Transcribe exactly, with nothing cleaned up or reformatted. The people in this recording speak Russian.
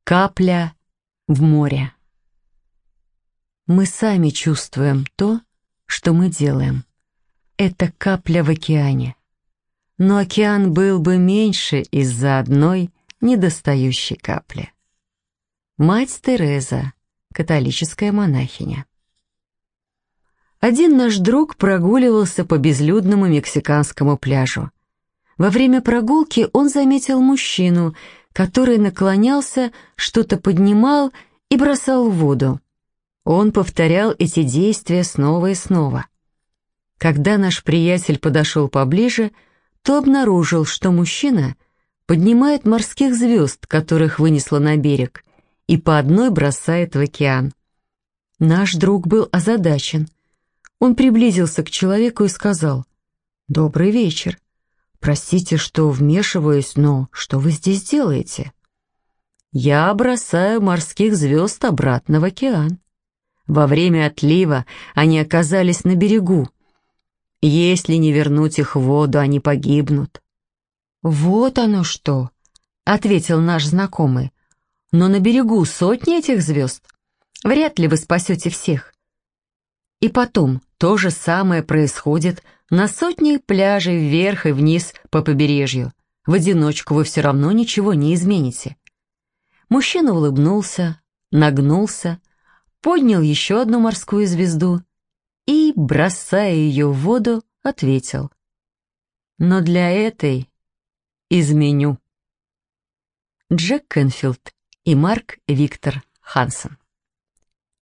Капля в море. Мы сами чувствуем то, что мы делаем. Это капля в океане. Но океан был бы меньше из-за одной недостающей капли. Мать Тереза, католическая монахиня. Один наш друг прогуливался по безлюдному мексиканскому пляжу. Во время прогулки он заметил мужчину, который наклонялся, что-то поднимал и бросал в воду. Он повторял эти действия снова и снова. Когда наш приятель подошел поближе, то обнаружил, что мужчина поднимает морских звезд, которых вынесло на берег, и по одной бросает в океан. Наш друг был озадачен. Он приблизился к человеку и сказал: «Добрый вечер. Простите, что вмешиваюсь, но что вы здесь делаете?» «Я бросаю морских звезд обратно в океан. Во время отлива они оказались на берегу. Если не вернуть их в воду, они погибнут». «Вот оно что», — ответил наш знакомый. «Но на берегу сотни этих звезд. Вряд ли вы спасете всех. И потом, то же самое происходит на сотни пляжей вверх и вниз по побережью. В одиночку вы все равно ничего не измените». Мужчина улыбнулся, нагнулся, поднял еще одну морскую звезду и, бросая ее в воду, ответил: «Но для этой изменю». Джек Кенфилд и Марк Виктор Хансен.